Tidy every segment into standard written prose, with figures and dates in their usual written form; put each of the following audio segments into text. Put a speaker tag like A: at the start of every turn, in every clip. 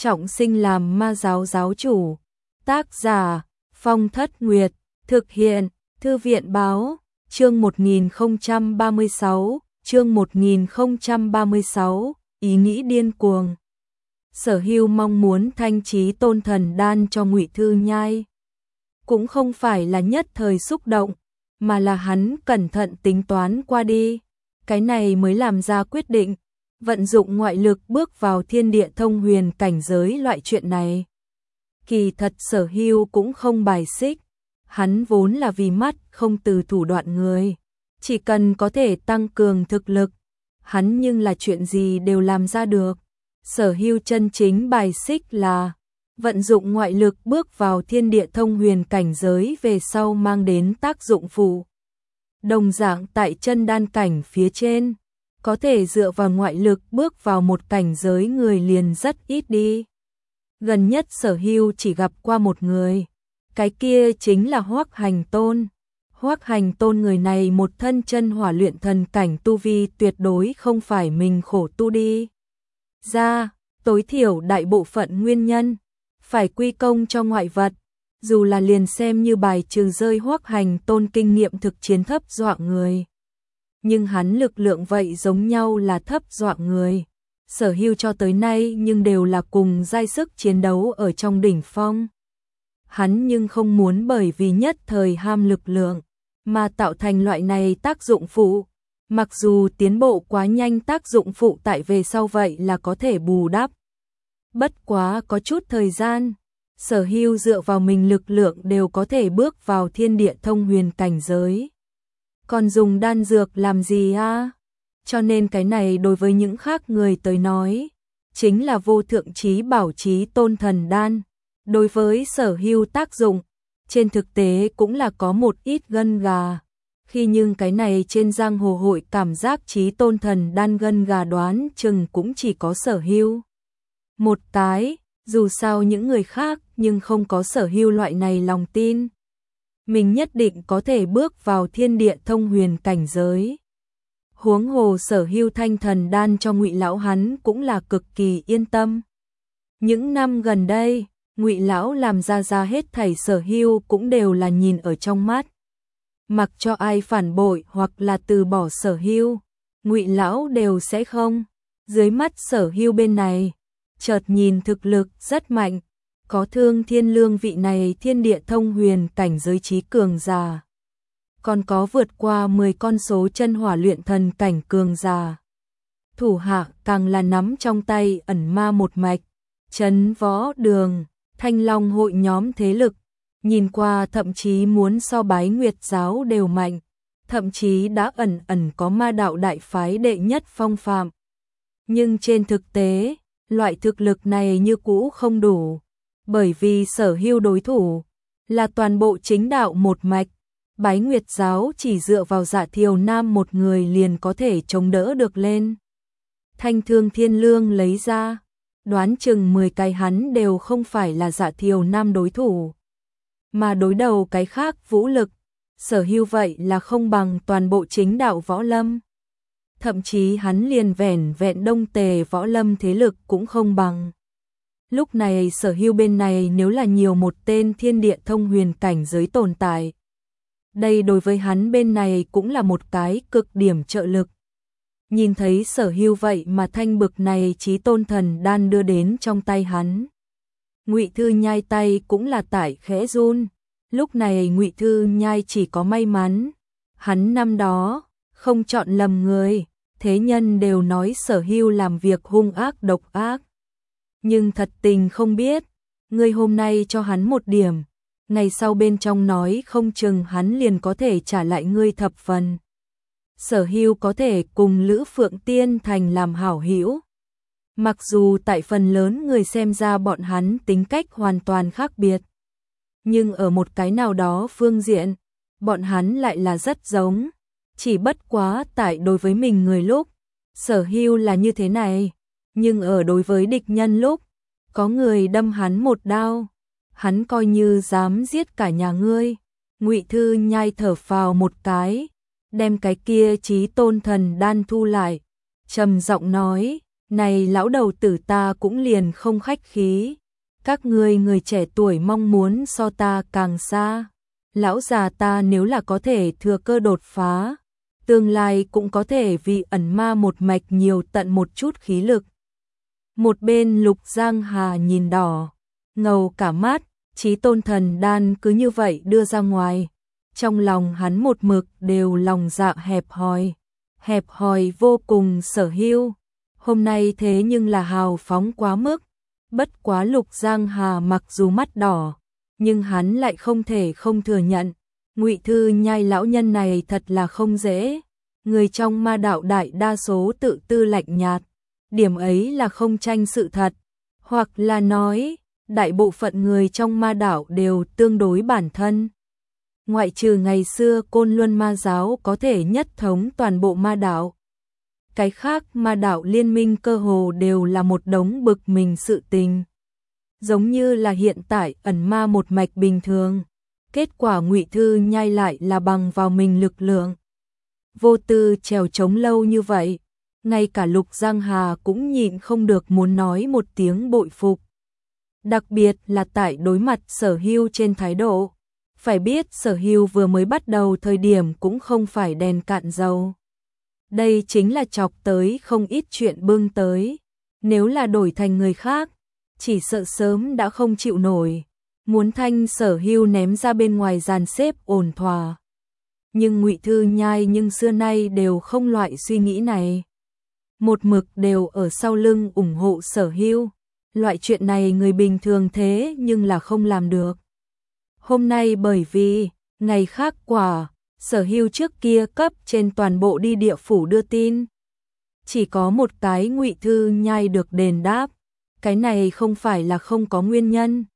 A: trọng sinh làm ma giáo giáo chủ. Tác giả Phong Thất Nguyệt, thực hiện Thư viện báo, chương 1036, chương 1036, ý nghĩ điên cuồng. Sở Hưu mong muốn thanh trí tôn thần đan cho Ngụy Thư Nhai. Cũng không phải là nhất thời xúc động, mà là hắn cẩn thận tính toán qua đi. Cái này mới làm ra quyết định, vận dụng ngoại lực bước vào thiên địa thông huyền cảnh giới loại chuyện này. Kỳ thật Sở Hưu cũng không bài xích, hắn vốn là vì mắt không từ thủ đoạn người. Chỉ cần có thể tăng cường thực lực, hắn nhưng là chuyện gì đều làm ra được. Sở Hưu chân chính bài xích là vận dụng ngoại lực bước vào thiên địa thông huyền cảnh giới về sau mang đến tác dụng phụ. Đồng dạng tại chân đan cảnh phía trên, có thể dựa vào ngoại lực bước vào một cảnh giới người liền rất ít đi. Gần nhất Sở Hưu chỉ gặp qua một người, cái kia chính là Hoắc Hành Tôn. Hoắc Hành Tôn người này một thân chân hỏa luyện thần cảnh tu vi tuyệt đối không phải mình khổ tu đi ra, tối thiểu đại bộ phận nguyên nhân phải quy công cho ngoại vật. Dù là liền xem như bài trừ rơi Hoắc Hành Tôn kinh nghiệm thực chiến thấp dọa người, nhưng hắn lực lượng vậy giống nhau là thấp dọa người. Sở Hưu cho tới nay nhưng đều là cùng giai sức chiến đấu ở trong đỉnh phong. Hắn nhưng không muốn bởi vì nhất thời ham lực lượng mà tạo thành loại này tác dụng phụ. Mặc dù tiến bộ quá nhanh, tác dụng phụ tại về sau vậy là có thể bù đắp. Bất quá có chút thời gian, Sở Hưu dựa vào mình lực lượng đều có thể bước vào thiên địa thông huyền cảnh giới. Còn dùng đan dược làm gì a? Cho nên cái này đối với những khác người tới nói, chính là vô thượng trí bảo trí tôn thần đan. Đối với Sở Hưu tác dụng, trên thực tế cũng là có một ít gân gà. Khi nhưng cái này trên giang hồ hội cảm giác trí tôn thần đan gân gà đoán chừng cũng chỉ có Sở Hưu một cái, dù sao những người khác nhưng không có Sở Hưu loại này lòng tin. Mình nhất định có thể bước vào thiên địa thông huyền cảnh giới. Huống hồ Sở Hưu thanh thần đan cho Ngụy lão hắn cũng là cực kỳ yên tâm. Những năm gần đây, Ngụy lão làm ra hết thảy Sở Hưu cũng đều là nhìn ở trong mắt. Mặc cho ai phản bội hoặc là từ bỏ Sở Hưu, Ngụy lão đều sẽ không. Dưới mắt Sở Hưu bên này, chợt nhìn thực lực rất mạnh, có Thương Thiên Lương vị này thiên địa thông huyền cảnh giới trí cường giả, còn có vượt qua 10 con số chân hỏa luyện thần cảnh cường giả. Thủ hạ càng là nắm trong tay ẩn ma một mạch, Trấn Võ Đường, Thanh Long hội nhóm thế lực, nhìn qua thậm chí muốn so Bái Nguyệt giáo đều mạnh, thậm chí đã ẩn có ma đạo đại phái đệ nhất phong phạm. Nhưng trên thực tế, loại thực lực này như cũ không đủ, bởi vì Sở Hưu đối thủ là toàn bộ chính đạo một mạch. Bái Nguyệt giáo chỉ dựa vào Dạ Thiều Nam một người liền có thể chống đỡ được lên. Thanh Thương Thiên Lương lấy ra, đoán chừng 10 cái hắn đều không phải là Dạ Thiều Nam đối thủ. Mà đối đầu cái khác vũ lực, Sở Hưu vậy là không bằng toàn bộ chính đạo võ lâm. Thậm chí hắn liền vẻn vẹn Đông Tề võ lâm thế lực cũng không bằng. Lúc này Sở Hưu bên này nếu là nhiều một tên thiên địa thông huyền cảnh giới tồn tại, đây đối với hắn bên này cũng là một cái cực điểm trợ lực. Nhìn thấy Sở Hưu vậy mà thanh bực này trí tôn thần đan đưa đến trong tay hắn, Ngụy Thư Nhai tay cũng là tải khẽ run. Lúc này Ngụy Thư Nhai chỉ có may mắn, hắn năm đó không chọn lầm người. Thế nhân đều nói Sở Hưu làm việc hung ác độc ác, nhưng thật tình không biết, người hôm nay cho hắn một điểm, ngày sau bên trong nói không chừng hắn liền có thể trả lại ngươi thập phần. Sở Hưu có thể cùng Lữ Phượng Tiên Thành làm hảo hữu, mặc dù tại phần lớn người xem ra bọn hắn tính cách hoàn toàn khác biệt, nhưng ở một cái nào đó phương diện, bọn hắn lại là rất giống. Chỉ bất quá tại đối với mình người lúc, Sở Hưu là như thế này, nhưng ở đối với địch nhân lúc, có người đâm hắn một đao, hắn coi như dám giết cả nhà ngươi. Ngụy Thư Nhai thở phào một cái, đem cái kia trí tôn thần đan thu lại, trầm giọng nói, Này lão đầu tử, ta cũng liền không khách khí. Các ngươi người trẻ tuổi mong muốn so ta càng xa. Lão già ta nếu là có thể thừa cơ đột phá, tương lai cũng có thể vì ẩn ma một mạch nhiều tận một chút khí lực. Một bên Lục Giang Hà nhìn đỏ ngầu cả mắt, Chí Tôn Thần Đan cứ như vậy đưa ra ngoài. Trong lòng hắn một mực đều lòng dạ hẹp hòi vô cùng. Sở Hưu hôm nay thế nhưng là hào phóng quá mức. Bất quá Lục Giang Hà mặc dù mắt đỏ, nhưng hắn lại không thể không thừa nhận, Ngụy Thư Nhai lão nhân này thật là không dễ. Người trong ma đạo đại đa số tự tư lạnh nhạt, điểm ấy là không tranh sự thật, hoặc là nói, đại bộ phận người trong ma đạo đều tương đối bản thân. Ngoại trừ ngày xưa Côn Luân ma giáo có thể nhất thống toàn bộ ma đạo, cái khác ma đạo liên minh cơ hồ đều là một đống bực mình sự tình. Giống như là hiện tại ẩn ma một mạch bình thường, kết quả Ngụy Thư Nhai lại là bằng vào mình lực lượng vô tư trèo chống lâu như vậy, ngay cả Lục Giang Hà cũng nhịn không được muốn nói một tiếng bội phục. Đặc biệt là tại đối mặt Sở Hưu trên thái độ, phải biết Sở Hưu vừa mới bắt đầu thời điểm cũng không phải đèn cạn dầu. Đây chính là chọc tới không ít chuyện bưng tới, nếu là đổi thành người khác, chỉ sợ sớm đã không chịu nổi, muốn thanh Sở Hưu ném ra bên ngoài dàn xếp ổn thỏa. Nhưng Ngụy Thư Nhai nhưng xưa nay đều không loại suy nghĩ này, một mực đều ở sau lưng ủng hộ Sở Hưu. Loại chuyện này người bình thường thế nhưng là không làm được. Hôm nay bởi vì ngày khác quả, Sở Hưu trước kia cấp trên toàn bộ đi địa phủ đưa tin, chỉ có một cái Ngụy Thư Nhai được đền đáp. Cái này không phải là không có nguyên nhân.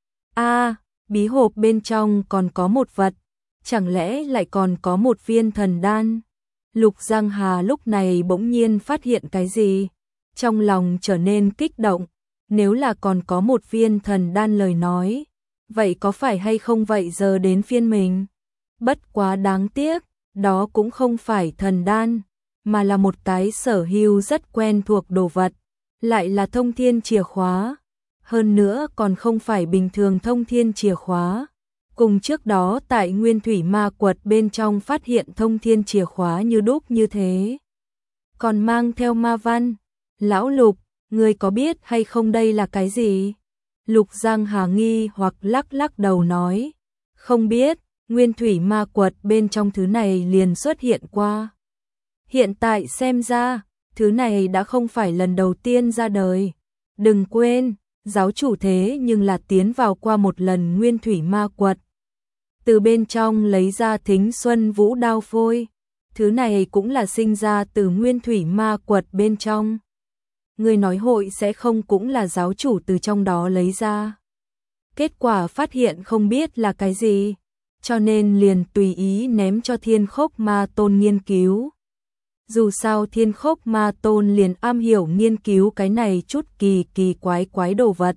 A: Bí hộp bên trong còn có một vật, chẳng lẽ lại còn có một viên thần đan? Lục Giang Hà lúc này bỗng nhiên phát hiện cái gì, trong lòng trở nên kích động. Nếu là còn có một viên thần đan lời nói, vậy có phải hay không vậy giờ đến phiên mình? Bất quá đáng tiếc, đó cũng không phải thần đan, mà là một cái Sở Hưu rất quen thuộc đồ vật, lại là thông thiên chìa khóa. Hơn nữa còn không phải bình thường thông thiên chìa khóa. Cùng trước đó tại Nguyên Thủy Ma Quật bên trong phát hiện thông thiên chìa khóa như đúc như thế, còn mang theo ma văn. Lão Lục, ngươi có biết hay không đây là cái gì? Lục Giang Hà nghi hoặc lắc đầu nói, không biết. Nguyên Thủy Ma Quật bên trong thứ này liền xuất hiện qua. Hiện tại xem ra, thứ này đã không phải lần đầu tiên ra đời. Đừng quên, giáo chủ thế nhưng là tiến vào qua một lần Nguyên Thủy Ma Quật, từ bên trong lấy ra Thính Xuân Vũ đao phôi. Thứ này cũng là sinh ra từ Nguyên Thủy Ma Quật bên trong. Người nói hội sẽ không cũng là giáo chủ từ trong đó lấy ra. Kết quả phát hiện không biết là cái gì, cho nên liền tùy ý ném cho Thiên Khốc Ma Tôn nghiên cứu. Dù sao Thiên Khốc Ma Tôn liền am hiểu nghiên cứu cái này chút kỳ quái đồ vật.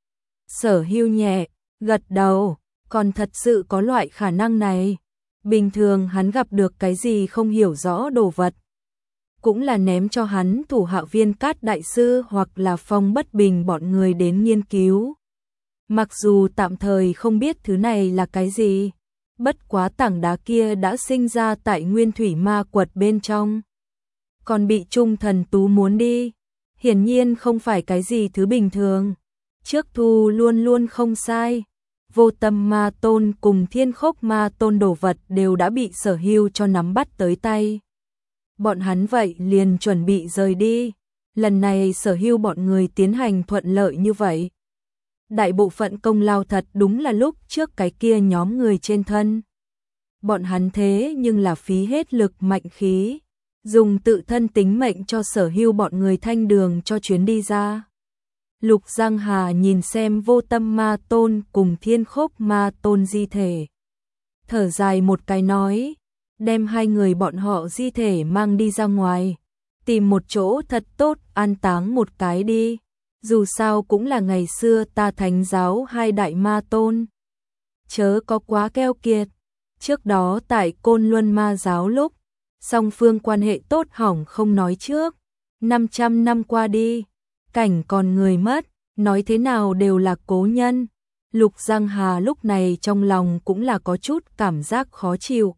A: Sở Hưu nhẹ gật đầu, còn thật sự có loại khả năng này. Bình thường hắn gặp được cái gì không hiểu rõ đồ vật, cũng là ném cho hắn thủ hạ Viên Cát đại sư hoặc là Phong Bất Bình bọn người đến nghiên cứu. Mặc dù tạm thời không biết thứ này là cái gì, bất quá tảng đá kia đã sinh ra tại Nguyên Thủy Ma Quật bên trong, còn bị Trung Thần Tú muốn đi, hiển nhiên không phải cái gì thứ bình thường. Trước thu luôn không sai, Vô Tâm Ma Tôn cùng Thiên Khốc Ma Tôn đồ vật đều đã bị Sở Hưu cho nắm bắt tới tay. Bọn hắn vậy liền chuẩn bị rời đi. Lần này Sở Hưu bọn người tiến hành thuận lợi như vậy, đại bộ phận công lao thật đúng là lúc trước cái kia nhóm người trên thân. Bọn hắn thế nhưng là phí hết lực mạnh khí, dùng tự thân tính mệnh cho Sở Hưu bọn người thanh đường cho chuyến đi ra. Lục Giang Hà nhìn xem Vô Tâm Ma Tôn cùng Thiên Khốc Ma Tôn di thể, thở dài một cái nói, đem hai người bọn họ di thể mang đi ra ngoài, tìm một chỗ thật tốt an táng một cái đi. Dù sao cũng là ngày xưa ta Thánh giáo hai đại ma tôn, chớ có quá keo kiệt. Trước đó tại Côn Luân ma giáo lúc, song phương quan hệ tốt hỏng không nói trước, 500 năm qua đi, cảnh còn người mất, nói thế nào đều là cố nhân. Lục Giang Hà lúc này trong lòng cũng là có chút cảm giác khó chịu.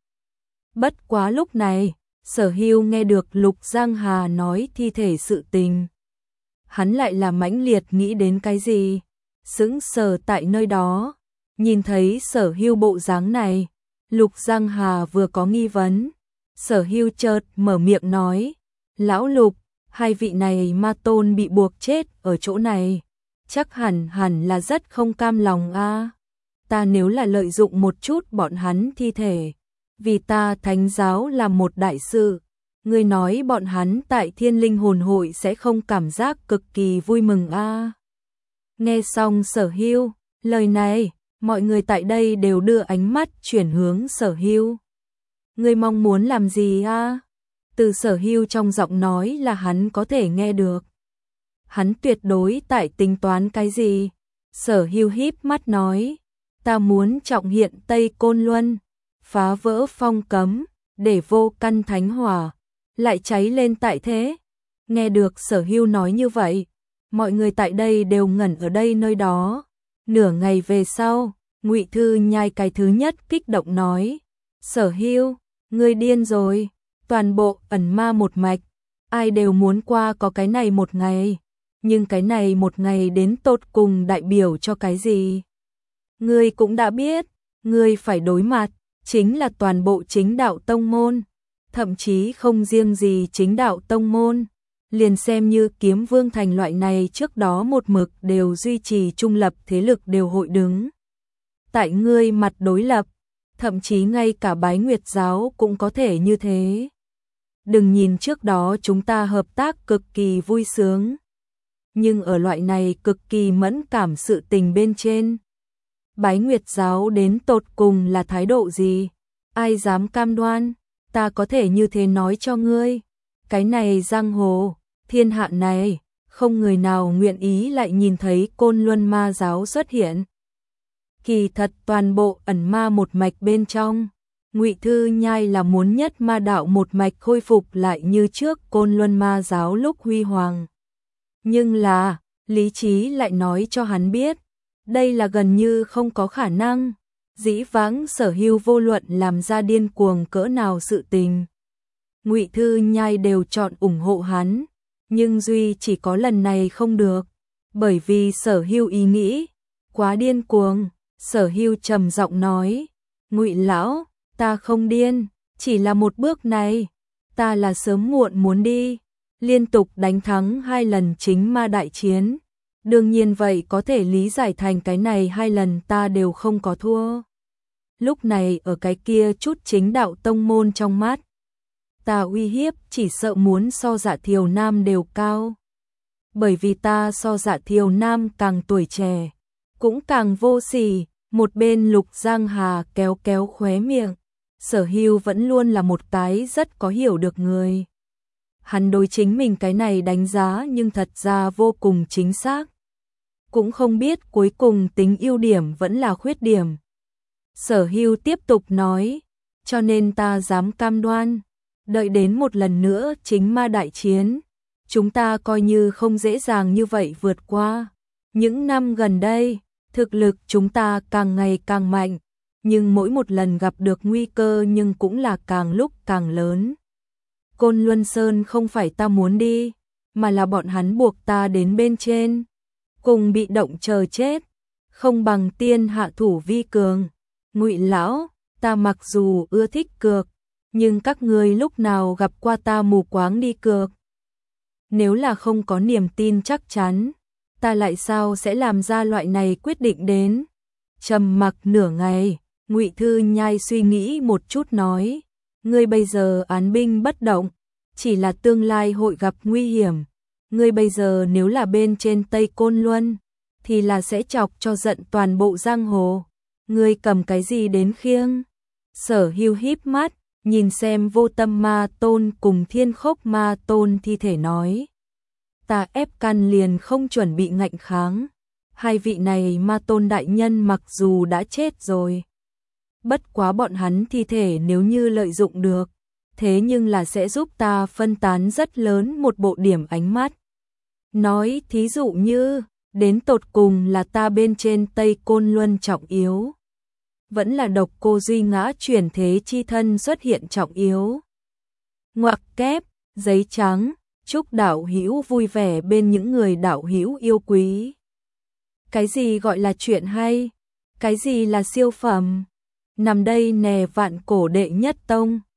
A: Bất quá lúc này, Sở Hưu nghe được Lục Giang Hà nói thi thể sự tình. Hắn lại là mãnh liệt nghĩ đến cái gì? Sững sờ tại nơi đó, nhìn thấy Sở Hưu bộ dáng này, Lục Giang Hà vừa có nghi vấn. Sở Hưu chợt mở miệng nói, lão Lục, hai vị này ma tôn bị buộc chết ở chỗ này, chắc hẳn là rất không cam lòng a. Ta nếu là lợi dụng một chút bọn hắn thi thể, vì ta thánh giáo là một đại sự, ngươi nói bọn hắn tại Thiên Linh Hồn Hội sẽ không cảm giác cực kỳ vui mừng a. Nghe xong Sở Hưu lời này, mọi người tại đây đều đưa ánh mắt chuyển hướng Sở Hưu. Ngươi mong muốn làm gì a? Từ Sở Hưu trong giọng nói là hắn có thể nghe được. Hắn tuyệt đối tại tính toán cái gì? Sở Hưu híp mắt nói, ta muốn trọng hiện Tây Côn Luân, phá vỡ phong cấm, để vô căn thánh hỏa lại cháy lên tại thế. Nghe được Sở Hưu nói như vậy, mọi người tại đây đều ngẩn ở đây nơi đó. Nửa ngày về sau, Ngụy Thư Nhai cái thứ nhất kích động nói, Sở Hưu, ngươi điên rồi, toàn bộ ẩn ma một mạch, ai đều muốn qua có cái này một ngày, nhưng cái này một ngày đến tột cùng đại biểu cho cái gì? Ngươi cũng đã biết, ngươi phải đối mặt, chính là toàn bộ chính đạo tông môn, thậm chí không riêng gì chính đạo tông môn, liền xem như Kiếm Vương Thành loại này trước đó một mực đều duy trì trung lập thế lực đều hội đứng tại ngươi mặt đối lập, thậm chí ngay cả Bái Nguyệt giáo cũng có thể như thế. Đừng nhìn trước đó chúng ta hợp tác cực kỳ vui sướng, nhưng ở loại này cực kỳ mẫn cảm sự tình bên trên, Bái Nguyệt giáo đến tột cùng là thái độ gì? Ai dám cam đoan? Ta có thể như thế nói cho ngươi, cái này giang hồ, thiên hạ này, không người nào nguyện ý lại nhìn thấy Côn Luân ma giáo xuất hiện. Kỳ thật toàn bộ ẩn ma một mạch bên trong, Ngụy Thư Nhai là muốn nhất ma đạo một mạch khôi phục lại như trước Côn Luân ma giáo lúc huy hoàng. Nhưng là, lý trí lại nói cho hắn biết, đây là gần như không có khả năng. Dĩ vãng Sở Hưu vô luận làm ra điên cuồng cỡ nào sự tình, Ngụy Thư Nhai đều chọn ủng hộ hắn, nhưng duy chỉ có lần này không được, bởi vì Sở Hưu ý nghĩ quá điên cuồng. Sở Hưu trầm giọng nói, Ngụy lão, ta không điên, chỉ là một bước này, ta là sớm muộn muốn đi, liên tục đánh thắng 2 lần chính ma đại chiến, đương nhiên vậy có thể lý giải thành cái này 2 lần ta đều không có thua. Lúc này ở cái kia chút chính đạo tông môn trong mắt, ta uy hiếp chỉ sợ muốn so Dạ Thiều Nam đều cao, bởi vì ta so Dạ Thiều Nam càng tuổi trẻ, cũng càng vô sỉ. Một bên Lục Giang Hà kéo kéo khóe miệng, Sở Hưu vẫn luôn là một cái rất có hiểu được người. Hắn đối chính mình cái này đánh giá nhưng thật ra vô cùng chính xác. Cũng không biết cuối cùng tính ưu điểm vẫn là khuyết điểm. Sở Hưu tiếp tục nói, cho nên ta dám cam đoan, đợi đến một lần nữa chính ma đại chiến, chúng ta coi như không dễ dàng như vậy vượt qua. Những năm gần đây, thực lực chúng ta càng ngày càng mạnh, nhưng mỗi một lần gặp được nguy cơ nhưng cũng là càng lúc càng lớn. Côn Luân Sơn không phải ta muốn đi, mà là bọn hắn buộc ta đến bên trên, cùng bị động chờ chết, không bằng tiên hạ thủ vi cường. Ngụy lão, ta mặc dù ưa thích cược, nhưng các ngươi lúc nào gặp qua ta mù quáng đi cược? Nếu là không có niềm tin chắc chắn, ta lại sao sẽ làm ra loại này quyết định đến? Trầm mặc nửa ngày, Ngụy Thư Nhai suy nghĩ một chút nói, ngươi bây giờ án binh bất động, chỉ là tương lai hội gặp nguy hiểm. Ngươi bây giờ nếu là bên trên Tây Côn Luân, thì là sẽ chọc cho giận toàn bộ giang hồ. Ngươi cầm cái gì đến khiêng? Sở Hưu híp mắt, nhìn xem Vô Tâm Ma Tôn cùng Thiên Khốc Ma Tôn thi thể nói. Ta ép căn liền không chuẩn bị ngạnh kháng. Hai vị này Ma Tôn đại nhân mặc dù đã chết rồi, bất quá bọn hắn thi thể nếu như lợi dụng được, thế nhưng là sẽ giúp ta phân tán rất lớn một bộ điểm ánh mắt. Nói thí dụ như, đến tột cùng là ta bên trên Tây Côn Luân trọng yếu, vẫn là Độc Cô Duy ngã chuyển thế chi thân xuất hiện trọng yếu. Ngoặc kép, giấy trắng, chúc đạo hữu vui vẻ bên những người đạo hữu yêu quý. Cái gì gọi là chuyện hay? Cái gì là siêu phẩm? Nằm đây nè vạn cổ đệ nhất tông.